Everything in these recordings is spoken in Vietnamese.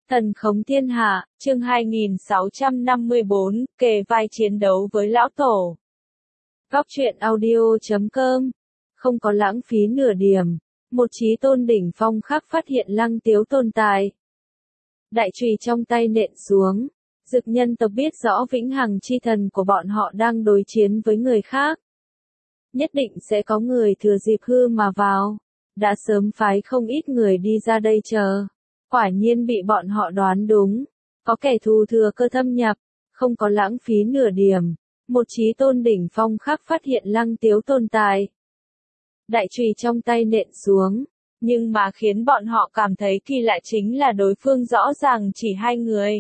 Thần khống thiên hạ, chương 2654, kề vai chiến đấu với lão tổ. Góc truyện audio.com. Không có lãng phí nửa điểm. Một chí tôn đỉnh phong khác phát hiện Lăng Tiếu tồn tại. Đại chùy trong tay nện xuống. Dực nhân tộc biết rõ vĩnh hằng chi thần của bọn họ đang đối chiến với người khác. Nhất định sẽ có người thừa dịp hư mà vào. Đã sớm phái không ít người đi ra đây chờ. Quả nhiên bị bọn họ đoán đúng. Có kẻ thù thừa cơ thâm nhập. Không có lãng phí nửa điểm. Một chí tôn đỉnh phong khác phát hiện Lăng Tiếu tồn tại. Đại chùy trong tay nện xuống. Nhưng mà khiến bọn họ cảm thấy kỳ lạ chính là đối phương rõ ràng chỉ hai người.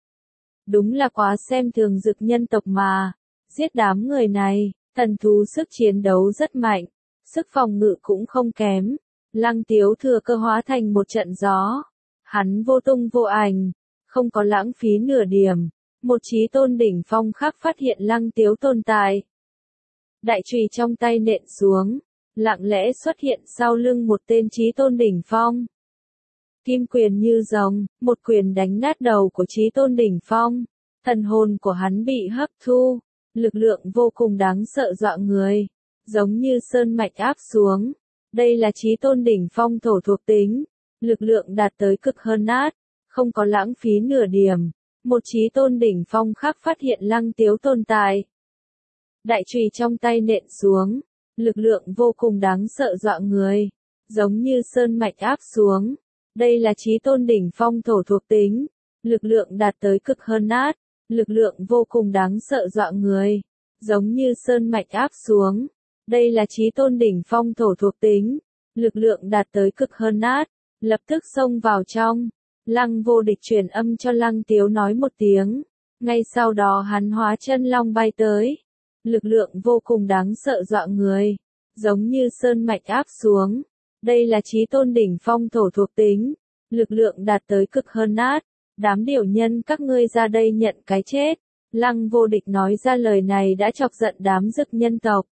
Đúng là quá xem thường dực nhân tộc mà. Giết đám người này, thần thú sức chiến đấu rất mạnh. Sức phòng ngự cũng không kém. Lăng Tiếu thừa cơ hóa thành một trận gió. Hắn vô tung vô ảnh. Không có lãng phí nửa điểm. Một chí tôn đỉnh phong khác phát hiện Lăng Tiếu tồn tại. Đại chùy trong tay nện xuống. Lặng lẽ xuất hiện sau lưng một tên chí tôn đỉnh phong. Kim quyền như rồng, một quyền đánh nát đầu của chí tôn đỉnh phong. Thần hồn của hắn bị hấp thu. Lực lượng vô cùng đáng sợ dọa người. Giống như sơn mạch áp xuống. Đây là chí tôn đỉnh phong thổ thuộc tính. Lực lượng đạt tới cực hơn át. Không có lãng phí nửa điểm. Một chí tôn đỉnh phong khác phát hiện Lăng Tiếu tồn tại. Đại chùy trong tay nện xuống. Lực lượng vô cùng đáng sợ dọa người. Giống như sơn mạch áp xuống. Đây là chí tôn đỉnh phong thổ thuộc tính. Lực lượng đạt tới cực hơn át. Lực lượng vô cùng đáng sợ dọa người. Giống như sơn mạch áp xuống. Đây là chí tôn đỉnh phong thổ thuộc tính. Lực lượng đạt tới cực hơn át. Lập tức xông vào trong. Lăng Vô Địch truyền âm cho Lăng Tiếu nói một tiếng. Ngay sau đó hắn hóa chân long bay tới. Lực lượng vô cùng đáng sợ dọa người. Giống như sơn mạch áp xuống. Đây là chí tôn đỉnh phong thổ thuộc tính. Lực lượng đạt tới cực hơn át. Đám điểu nhân các ngươi ra đây nhận cái chết. Lăng Vô Địch nói ra lời này đã chọc giận đám dực nhân tộc.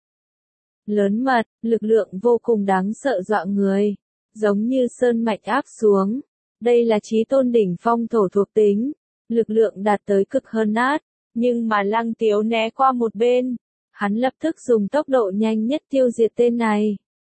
Lớn mật, lực lượng vô cùng đáng sợ dọa người. Giống như sơn mạch áp xuống. Đây là chí tôn đỉnh phong thổ thuộc tính. Lực lượng đạt tới cực hơn át. Nhưng mà Lăng Tiếu né qua một bên. Hắn lập tức dùng tốc độ nhanh nhất tiêu diệt tên này.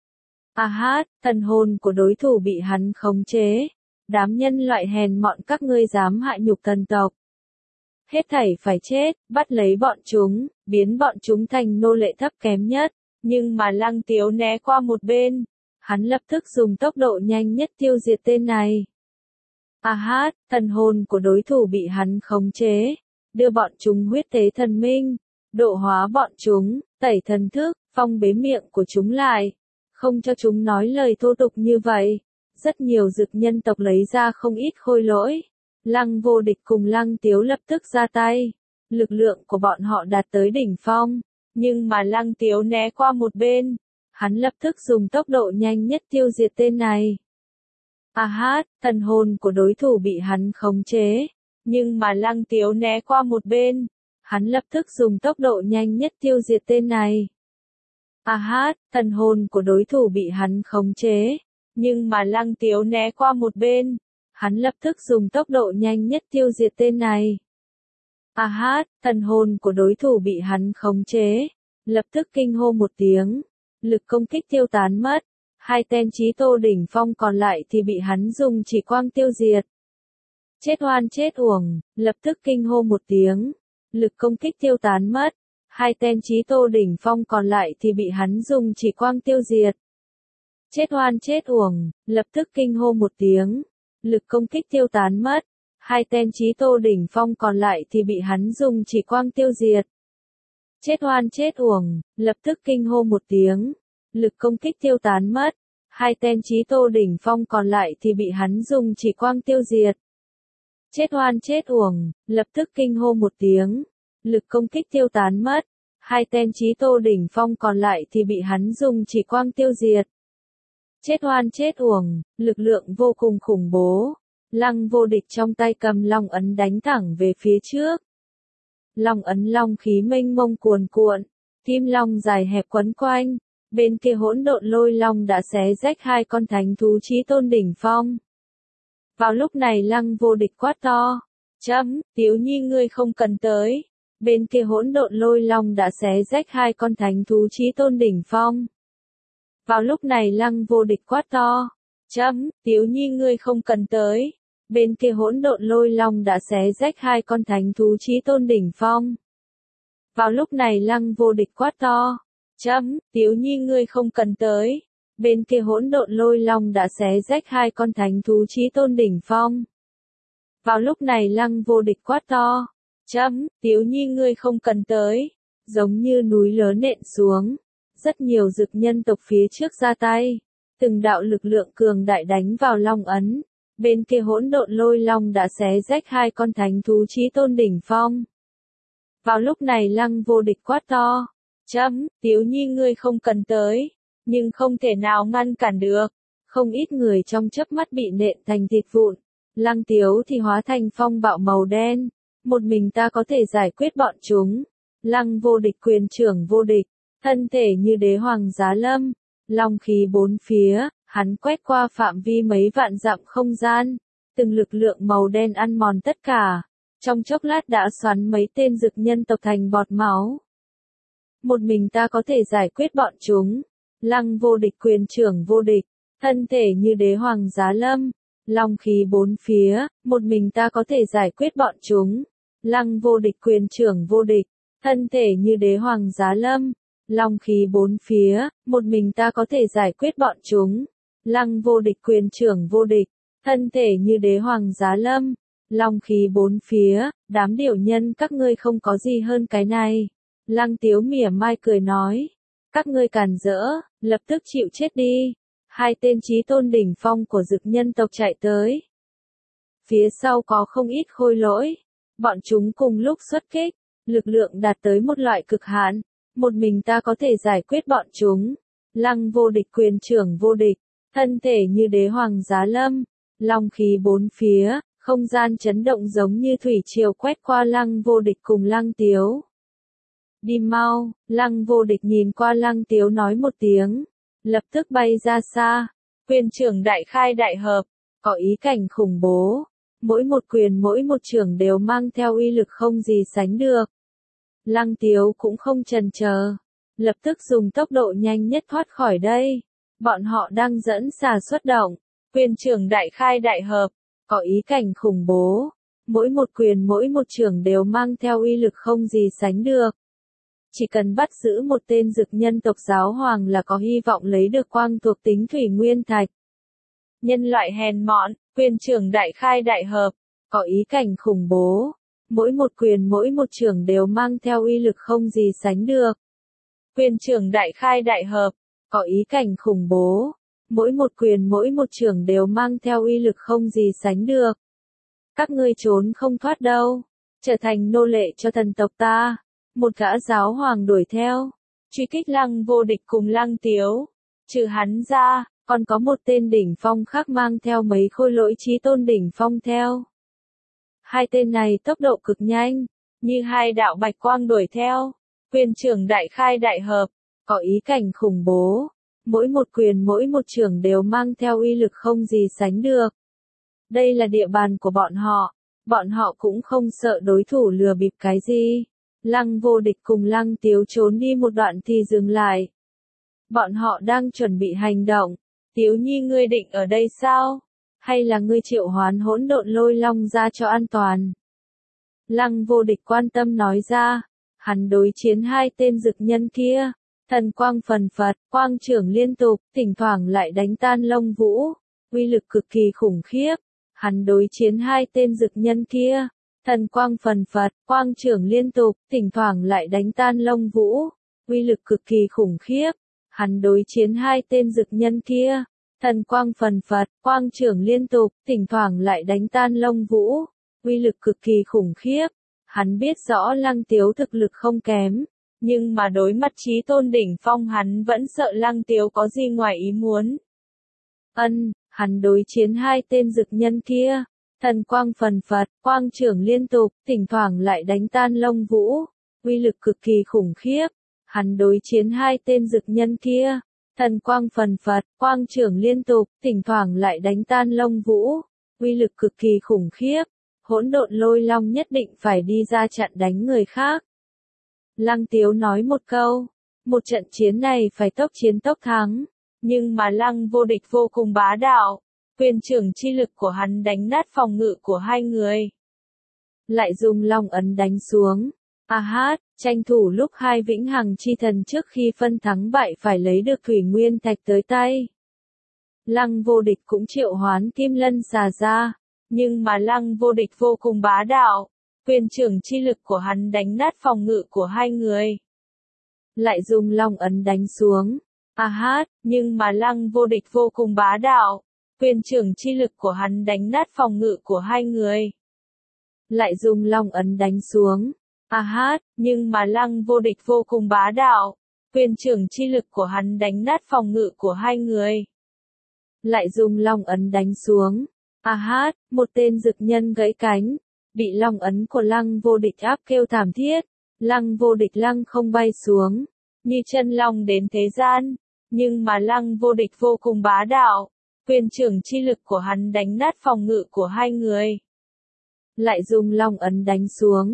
Thần hồn của đối thủ bị hắn khống chế. Đám nhân loại hèn mọn các ngươi dám hại nhục thần tộc. Hết thảy phải chết, bắt lấy bọn chúng, biến bọn chúng thành nô lệ thấp kém nhất. Nhưng mà Lăng Tiếu né qua một bên. Hắn lập tức dùng tốc độ nhanh nhất tiêu diệt tên này. Thần hồn của đối thủ bị hắn khống chế. Đưa bọn chúng huyết tế thần minh. Độ hóa bọn chúng, tẩy thần thức, phong bế miệng của chúng lại. Không cho chúng nói lời thô tục như vậy. Rất nhiều dực nhân tộc lấy ra không ít khôi lỗi. Lăng Vô Địch cùng Lăng Tiếu lập tức ra tay. Lực lượng của bọn họ đạt tới đỉnh phong. Nhưng mà Lăng Tiếu né qua một bên. Hắn lập tức dùng tốc độ nhanh nhất tiêu diệt tên này. Thần hồn của đối thủ bị hắn khống chế. Nhưng mà Lăng Tiếu né qua một bên. Hắn lập tức dùng tốc độ nhanh nhất tiêu diệt tên này. Thần hồn của đối thủ bị hắn khống chế. Nhưng mà Lăng Tiếu né qua một bên. Hắn lập tức dùng tốc độ nhanh nhất tiêu diệt tên này. Thần hồn của đối thủ bị hắn khống chế. Lập tức kinh hô một tiếng. Lực công kích tiêu tán mất. Hai tên chí tô đỉnh phong còn lại thì bị hắn dùng chỉ quang tiêu diệt. Chết oan chết uổng, lập tức kinh hô một tiếng. Lực công kích tiêu tán mất. Hai tên chí tô đỉnh phong còn lại thì bị hắn dùng chỉ quang tiêu diệt. Chết oan chết uổng, lập tức kinh hô một tiếng. Lực công kích tiêu tán mất. Hai tên chí tô đỉnh phong còn lại thì bị hắn dùng chỉ quang tiêu diệt. Chết oan chết uổng, lập tức kinh hô một tiếng. Lực công kích tiêu tán mất. Hai tên chí tô đỉnh phong còn lại thì bị hắn dùng chỉ quang tiêu diệt. Chết oan chết uổng, lập tức kinh hô một tiếng. Lực công kích tiêu tán mất. Hai tên chí tô đỉnh phong còn lại thì bị hắn dùng chỉ quang tiêu diệt. Chết oan chết uổng, lực lượng vô cùng khủng bố. Lăng Vô Địch trong tay cầm long ấn đánh thẳng về phía trước. Long ấn long khí mênh mông cuồn cuộn. Kim long dài hẹp quấn quanh. Bên kia hỗn độn lôi long đã xé rách hai con thánh thú chí tôn đỉnh phong. Vào lúc này Lăng Vô Địch quát to. Chấm, Tiếu Nhi ngươi không cần tới. Bên kia hỗn độn lôi long đã xé rách hai con thánh thú chí tôn đỉnh phong. Vào lúc này Lăng Vô Địch quát to. Chấm, Tiếu Nhi ngươi không cần tới. Bên kia hỗn độn lôi long đã xé rách hai con thánh thú chí tôn đỉnh phong. Vào lúc này Lăng Vô Địch quát to. Chấm, Tiếu Nhi ngươi không cần tới. Bên kia hỗn độn lôi long đã xé rách hai con thánh thú chí tôn đỉnh phong. Vào lúc này Lăng Vô Địch quát to. Chấm, Tiếu Nhi ngươi không cần tới. Giống như núi lớn nện xuống. Rất nhiều dực nhân tộc phía trước ra tay. Từng đạo lực lượng cường đại đánh vào long ấn. Bên kia hỗn độn lôi long đã xé rách hai con thánh thú chí tôn đỉnh phong. Vào lúc này Lăng Vô Địch quát to. Chấm, Tiếu Nhi ngươi không cần tới. Nhưng không thể nào ngăn cản được. Không ít người trong chớp mắt bị nện thành thịt vụn. Lăng Tiếu thì hóa thành phong bạo màu đen. Một mình ta có thể giải quyết bọn chúng. Lăng Vô Địch quyền trưởng vô địch. Thân thể như đế hoàng giá lâm. Long khí bốn phía, hắn quét qua phạm vi mấy vạn dặm không gian. Từng lực lượng màu đen ăn mòn tất cả. Trong chốc lát đã xoắn mấy tên dực nhân tộc thành bọt máu. Một mình ta có thể giải quyết bọn chúng. Lăng Vô Địch quyền trưởng vô địch. Thân thể như đế hoàng giá lâm. Long khí bốn phía, một mình ta có thể giải quyết bọn chúng. Lăng Vô Địch quyền trưởng vô địch. Thân thể như đế hoàng giá lâm. Long khí bốn phía, một mình ta có thể giải quyết bọn chúng. Lăng Vô Địch quyền trưởng vô địch. Thân thể như đế hoàng giá lâm. Long khí bốn phía, đám điểu nhân các ngươi không có gì hơn cái này. Lăng Tiếu mỉa mai cười nói. Các ngươi càn rỡ, lập tức chịu chết đi. Hai tên chí tôn đỉnh phong của dực nhân tộc chạy tới. Phía sau có không ít khôi lỗi. Bọn chúng cùng lúc xuất kích. Lực lượng đạt tới một loại cực hạn. Một mình ta có thể giải quyết bọn chúng. Lăng Vô Địch quyền trưởng vô địch. Thân thể như đế hoàng giá lâm. Long khí bốn phía, không gian chấn động giống như thủy triều quét qua Lăng Vô Địch cùng Lăng Tiếu. Đi mau, Lăng Vô Địch nhìn qua Lăng Tiếu nói một tiếng. Lập tức bay ra xa. Quyền trưởng đại khai đại hợp. Có ý cảnh khủng bố. Mỗi một quyền mỗi một trưởng đều mang theo uy lực không gì sánh được. Lăng Tiếu cũng không chần chờ. Lập tức dùng tốc độ nhanh nhất thoát khỏi đây. Bọn họ đang dẫn xà xuất động. Quyền trưởng đại khai đại hợp. Có ý cảnh khủng bố. Mỗi một quyền mỗi một trưởng đều mang theo uy lực không gì sánh được. Chỉ cần bắt giữ một tên dực nhân tộc giáo hoàng là có hy vọng lấy được quang thuộc tính thủy nguyên thạch. Nhân loại hèn mọn, quyền trưởng đại khai đại hợp. Có ý cảnh khủng bố. Mỗi một quyền mỗi một trưởng đều mang theo uy lực không gì sánh được. Quyền trưởng đại khai đại hợp. Có ý cảnh khủng bố. Mỗi một quyền mỗi một trưởng đều mang theo uy lực không gì sánh được. Các ngươi trốn không thoát đâu. Trở thành nô lệ cho thần tộc ta. Một gã giáo hoàng đuổi theo. Truy kích Lăng Vô Địch cùng Lăng Tiếu. Trừ hắn ra, còn có một tên đỉnh phong khác mang theo mấy khôi lỗi chí tôn đỉnh phong theo. Hai tên này tốc độ cực nhanh, như hai đạo bạch quang đuổi theo. Quyền trưởng đại khai đại hợp. Có ý cảnh khủng bố. Mỗi một quyền mỗi một trưởng đều mang theo uy lực không gì sánh được. Đây là địa bàn của bọn họ. Bọn họ cũng không sợ đối thủ lừa bịp cái gì. Lăng Vô Địch cùng Lăng Tiếu trốn đi một đoạn thì dừng lại. Bọn họ đang chuẩn bị hành động. Tiếu Nhi ngươi định ở đây sao? Hay là ngươi triệu hoán hỗn độn lôi long ra cho an toàn? Lăng Vô Địch quan tâm nói ra. Hắn đối chiến hai tên dực nhân kia. Thần quang phần phật, quang trưởng liên tục, thỉnh thoảng lại đánh tan lông vũ. Uy lực cực kỳ khủng khiếp. Hắn đối chiến hai tên dực nhân kia. Thần quang phần phật, quang trưởng liên tục, thỉnh thoảng lại đánh tan lông vũ. Uy lực cực kỳ khủng khiếp. Hắn đối chiến hai tên dực nhân kia. Thần quang phần phật, quang trưởng liên tục, thỉnh thoảng lại đánh tan lông vũ. Uy lực cực kỳ khủng khiếp. Hắn biết rõ Lăng Tiếu thực lực không kém. Nhưng mà đối mặt chí tôn đỉnh phong hắn vẫn sợ Lăng Tiếu có gì ngoài ý muốn. Hắn đối chiến hai tên dực nhân kia. Thần quang phần phật, quang trưởng liên tục, thỉnh thoảng lại đánh tan lông vũ. Uy lực cực kỳ khủng khiếp. Hắn đối chiến hai tên dực nhân kia. Thần quang phần phật, quang trưởng liên tục, thỉnh thoảng lại đánh tan lông vũ. uy lực cực kỳ khủng khiếp. Hỗn độn lôi long nhất định phải đi ra chặn đánh người khác. Lăng Tiếu nói một câu, một trận chiến này phải tốc chiến tốc thắng, nhưng mà Lăng Vô Địch vô cùng bá đạo, quyền trưởng chi lực của hắn đánh nát phòng ngự của hai người. Lại dùng long ấn đánh xuống. Tranh thủ lúc hai vĩnh hằng chi thần trước khi phân thắng bại phải lấy được thủy nguyên thạch tới tay. Lăng Vô Địch cũng triệu hoán kim lân xà ra, nhưng mà Lăng Vô Địch vô cùng bá đạo, quyền trưởng chi lực của hắn đánh nát phòng ngự của hai người. Lại dùng long ấn đánh xuống. Nhưng mà Lăng Vô Địch vô cùng bá đạo, quyền trưởng chi lực của hắn đánh nát phòng ngự của hai người. Lại dùng long ấn đánh xuống. Nhưng mà Lăng Vô Địch vô cùng bá đạo, quyền trưởng chi lực của hắn đánh nát phòng ngự của hai người. Lại dùng long ấn đánh xuống. Một tên dực nhân gãy cánh, bị long ấn của Lăng Vô Địch áp kêu thảm thiết. Lăng Vô Địch lăng không bay xuống, như chân long đến thế gian, nhưng mà Lăng Vô Địch vô cùng bá đạo, quyền trưởng chi lực của hắn đánh nát phòng ngự của hai người. Lại dùng long ấn đánh xuống.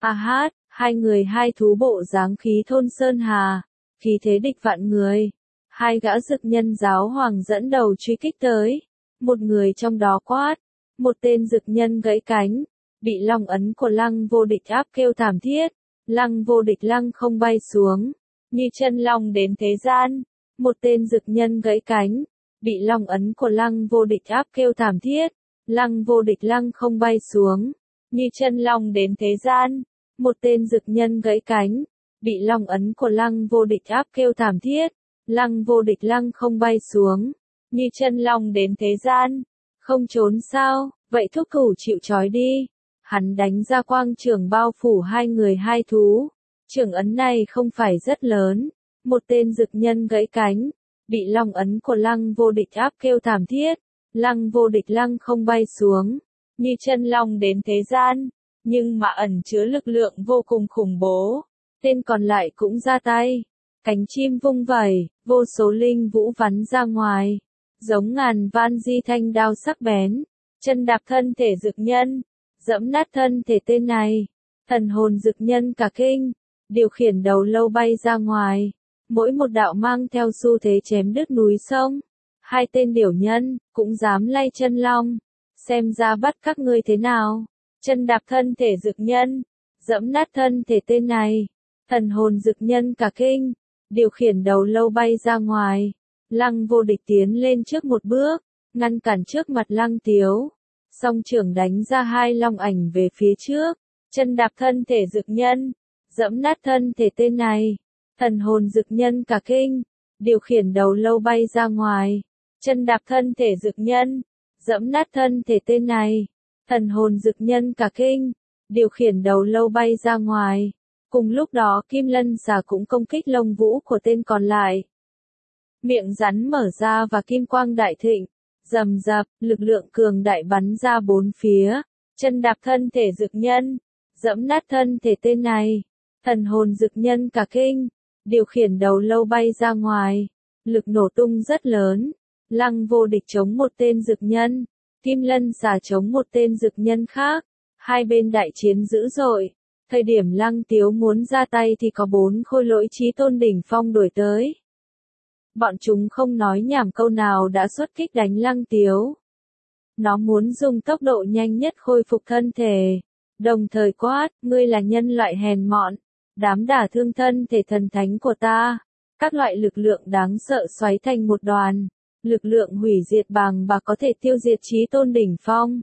Hai người hai thú bộ dáng khí thôn sơn hà, khí thế địch vạn người. Hai gã dực nhân giáo hoàng dẫn đầu truy kích tới. Một người trong đó quát, một tên dực nhân gãy cánh, bị long ấn của Lăng Vô Địch áp kêu thảm thiết. Lăng Vô Địch lăng không bay xuống, như chân long đến thế gian. Một tên dực nhân gãy cánh, bị long ấn của Lăng Vô Địch áp kêu thảm thiết. Lăng Vô Địch lăng không bay xuống, như chân long đến thế gian. Một tên dực nhân gãy cánh, bị long ấn của Lăng Vô Địch áp kêu thảm thiết. Lăng Vô Địch lăng không bay xuống, như chân long đến thế gian. Không trốn sao, vậy thúc thủ chịu trói đi. Hắn đánh ra quang trưởng bao phủ hai người hai thú. Trưởng ấn này không phải rất lớn. Một tên dực nhân gãy cánh, bị long ấn của Lăng Vô Địch áp kêu thảm thiết. Lăng Vô Địch lăng không bay xuống, như chân long đến thế gian, nhưng mà ẩn chứa lực lượng vô cùng khủng bố. Tên còn lại cũng ra tay, cánh chim vung vẩy, vô số linh vũ bắn ra ngoài, giống ngàn van di thanh đao sắc bén. Chân đạp thân thể dực nhân, dẫm nát thân thể tên này. Thần hồn dực nhân cả kinh, điều khiển đầu lâu bay ra ngoài, mỗi một đạo mang theo xu thế chém đứt núi sông. Hai tên điểu nhân, cũng dám lay chân long, xem ra bắt các ngươi thế nào. Chân đạp thân thể dực nhân, dẫm nát thân thể tên này. Thần hồn dực nhân cả kinh, điều khiển đầu lâu bay ra ngoài. Lăng Vô Địch tiến lên trước một bước, ngăn cản trước mặt Lăng Tiếu. Song trưởng đánh ra hai long ảnh về phía trước. Chân đạp thân thể dực nhân, dẫm nát thân thể tên này. Thần hồn dực nhân cả kinh, điều khiển đầu lâu bay ra ngoài. Chân đạp thân thể dực nhân, dẫm nát thân thể tên này. Thần hồn dực nhân cả kinh, điều khiển đầu lâu bay ra ngoài. Cùng lúc đó kim lân xà cũng công kích lông vũ của tên còn lại. Miệng rắn mở ra và kim quang đại thịnh, rầm rập, lực lượng cường đại bắn ra bốn phía. Chân đạp thân thể dực nhân, dẫm nát thân thể tên này. Thần hồn dực nhân cả kinh, điều khiển đầu lâu bay ra ngoài. Lực nổ tung rất lớn. Lăng Vô Địch chống một tên dực nhân, kim lân xà chống một tên dực nhân khác. Hai bên đại chiến dữ dội. Thời điểm Lăng Tiếu muốn ra tay thì có 4 khôi lỗi chí tôn đỉnh phong đuổi tới. Bọn chúng không nói nhảm câu nào đã xuất kích đánh Lăng Tiếu. Nó muốn dùng tốc độ nhanh nhất khôi phục thân thể, đồng thời quát, ngươi là nhân loại hèn mọn, dám đả thương thân thể thần thánh của ta. Các loại lực lượng đáng sợ xoáy thành một đoàn, lực lượng hủy diệt bàng bạc có thể tiêu diệt chí tôn đỉnh phong.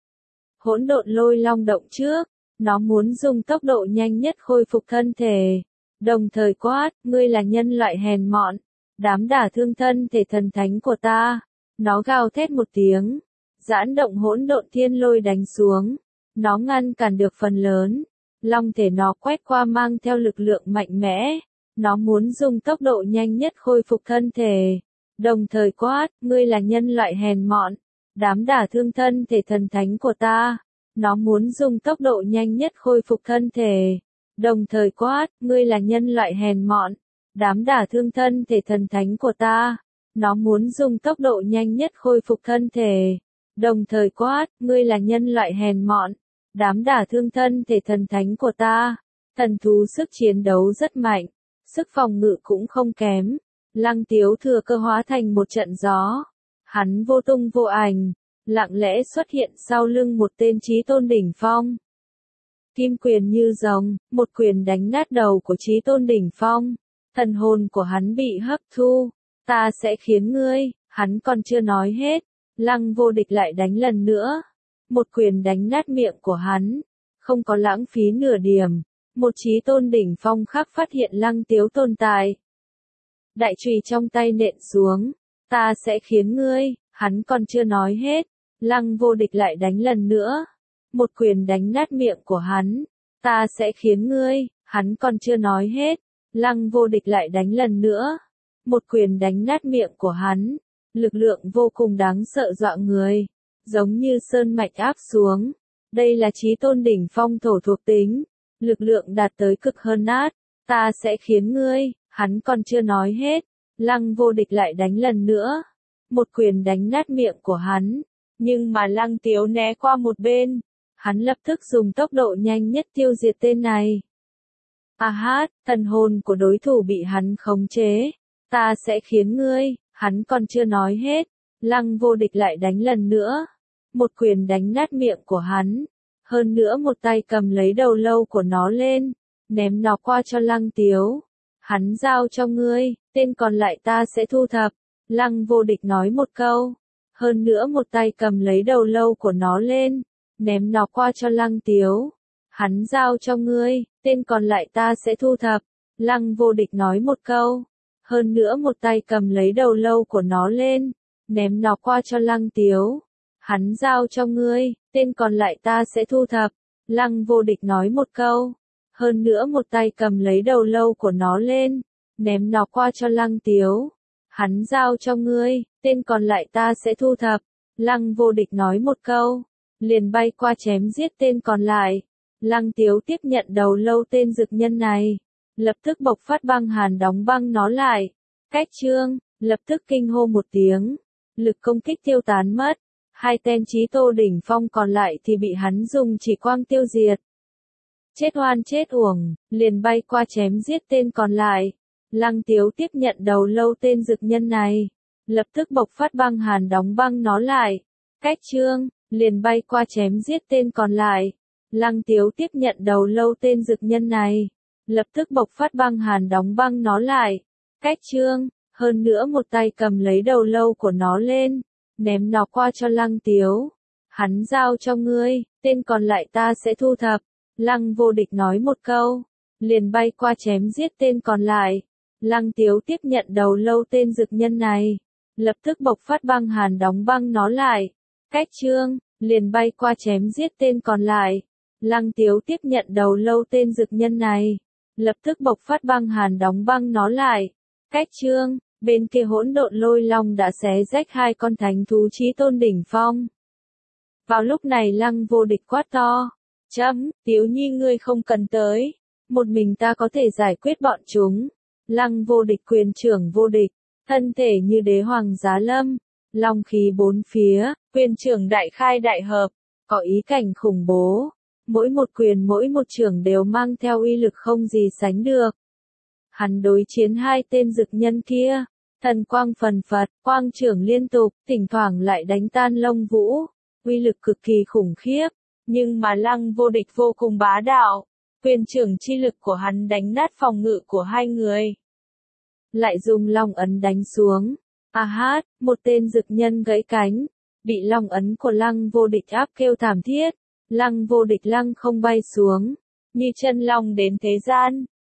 Hỗn độn lôi long động trước, nó muốn dùng tốc độ nhanh nhất khôi phục thân thể, đồng thời quát, ngươi là nhân loại hèn mọn, dám đả thương thân thể thần thánh của ta. Nó gào thét một tiếng, giãn động hỗn độn thiên lôi đánh xuống. Nó ngăn cản được phần lớn. Long thể nó quét qua mang theo lực lượng mạnh mẽ. Nó muốn dùng tốc độ nhanh nhất khôi phục thân thể, đồng thời quát, ngươi là nhân loại hèn mọn, dám đả thương thân thể thần thánh của ta. Nó muốn dùng tốc độ nhanh nhất khôi phục thân thể, đồng thời quát, ngươi là nhân loại hèn mọn, dám đả thương thân thể thần thánh của ta. Nó muốn dùng tốc độ nhanh nhất khôi phục thân thể, đồng thời quát, ngươi là nhân loại hèn mọn, dám đả thương thân thể thần thánh của ta. Thần thú sức chiến đấu rất mạnh, sức phòng ngự cũng không kém. Lăng Tiếu thừa cơ hóa thành một trận gió. Hắn vô tung vô ảnh, lặng lẽ xuất hiện sau lưng một tên chí tôn đỉnh phong. Kim quyền như rồng, một quyền đánh nát đầu của chí tôn đỉnh phong. Thần hồn của hắn bị hấp thu. Ta sẽ khiến ngươi, hắn còn chưa nói hết. Lăng Vô Địch lại đánh lần nữa. Một quyền đánh nát miệng của hắn. Không có lãng phí nửa điểm. Một chí tôn đỉnh phong khác phát hiện Lăng Tiếu tồn tại. Đại chùy trong tay nện xuống. Ta sẽ khiến ngươi, hắn còn chưa nói hết. Lăng Vô Địch lại đánh lần nữa. Một quyền đánh nát miệng của hắn. Ta sẽ khiến ngươi, hắn còn chưa nói hết. Lăng Vô Địch lại đánh lần nữa. Một quyền đánh nát miệng của hắn. Lực lượng vô cùng đáng sợ dọa người. Giống như sơn mạch áp xuống. Đây là chí tôn đỉnh phong thổ thuộc tính. Lực lượng đạt tới cực hơn át. Ta sẽ khiến ngươi, hắn còn chưa nói hết. Lăng Vô Địch lại đánh lần nữa. Một quyền đánh nát miệng của hắn. Nhưng mà Lăng Tiếu né qua một bên. Hắn lập tức dùng tốc độ nhanh nhất tiêu diệt tên này. Thần hồn của đối thủ bị hắn khống chế. Ta sẽ khiến ngươi, hắn còn chưa nói hết. Lăng Vô Địch lại đánh lần nữa. Một quyền đánh nát miệng của hắn. Hơn nữa một tay cầm lấy đầu lâu của nó lên. Ném nó qua cho Lăng Tiếu. Hắn giao cho ngươi, tên còn lại ta sẽ thu thập. Lăng Vô Địch nói một câu. Hơn nữa một tay cầm lấy đầu lâu của nó lên. Ném nó qua cho Lăng Tiếu. Hắn giao cho ngươi, tên còn lại ta sẽ thu thập. Lăng Vô Địch nói một câu. Hơn nữa một tay cầm lấy đầu lâu của nó lên. Ném nó qua cho Lăng Tiếu. Hắn giao cho ngươi, tên còn lại ta sẽ thu thập. Lăng Vô Địch nói một câu. Hơn nữa một tay cầm lấy đầu lâu của nó lên. Ném nó qua cho Lăng Tiếu. Hắn giao cho ngươi, tên còn lại ta sẽ thu thập. Lăng Vô Địch nói một câu. Liền bay qua chém giết tên còn lại. Lăng Tiếu tiếp nhận đầu lâu tên dực nhân này. Lập tức bộc phát băng hàn đóng băng nó lại. Cách chương, lập tức kinh hô một tiếng. Lực công kích tiêu tán mất. Hai tên chí tôn đỉnh phong còn lại thì bị hắn dùng chỉ quang tiêu diệt. Chết oan chết uổng, liền bay qua chém giết tên còn lại. Lăng Tiếu tiếp nhận đầu lâu tên dực nhân này. Lập tức bộc phát băng hàn đóng băng nó lại. Cách chương, liền bay qua chém giết tên còn lại. Lăng Tiếu tiếp nhận đầu lâu tên dực nhân này. Lập tức bộc phát băng hàn đóng băng nó lại. Cách chương, hơn nữa một tay cầm lấy đầu lâu của nó lên. Ném nó qua cho Lăng Tiếu. Hắn giao cho ngươi, tên còn lại ta sẽ thu thập. Lăng Vô Địch nói một câu. Liền bay qua chém giết tên còn lại. Lăng Tiếu tiếp nhận đầu lâu tên dực nhân này. Lập tức bộc phát băng hàn đóng băng nó lại. Cách chương, liền bay qua chém giết tên còn lại. Lăng Tiếu tiếp nhận đầu lâu tên dực nhân này. Lập tức bộc phát băng hàn đóng băng nó lại. Cách chương, bên kia hỗn độn lôi long đã xé rách hai con thánh thú chí tôn đỉnh phong. Vào lúc này Lăng Vô Địch quát to. Tiếu Nhi ngươi không cần tới. Một mình ta có thể giải quyết bọn chúng. Lăng Vô Địch quyền trưởng vô địch. Thân thể như đế hoàng giá lâm. Long khí bốn phía, quyền trưởng đại khai đại hợp. Có ý cảnh khủng bố. Mỗi một quyền mỗi một trưởng đều mang theo uy lực không gì sánh được. Hắn đối chiến hai tên dực nhân kia. Thần quang phần phật, quang trưởng liên tục, thỉnh thoảng lại đánh tan lông vũ. Uy lực cực kỳ khủng khiếp. Nhưng mà Lăng Vô Địch vô cùng bá đạo. Quyền trưởng chi lực của hắn đánh nát phòng ngự của hai người. Lại dùng long ấn đánh xuống. Một tên dực nhân gãy cánh. Bị long ấn của Lăng Vô Địch áp kêu thảm thiết. Lăng Vô Địch lăng không bay xuống. Như chân long đến thế gian.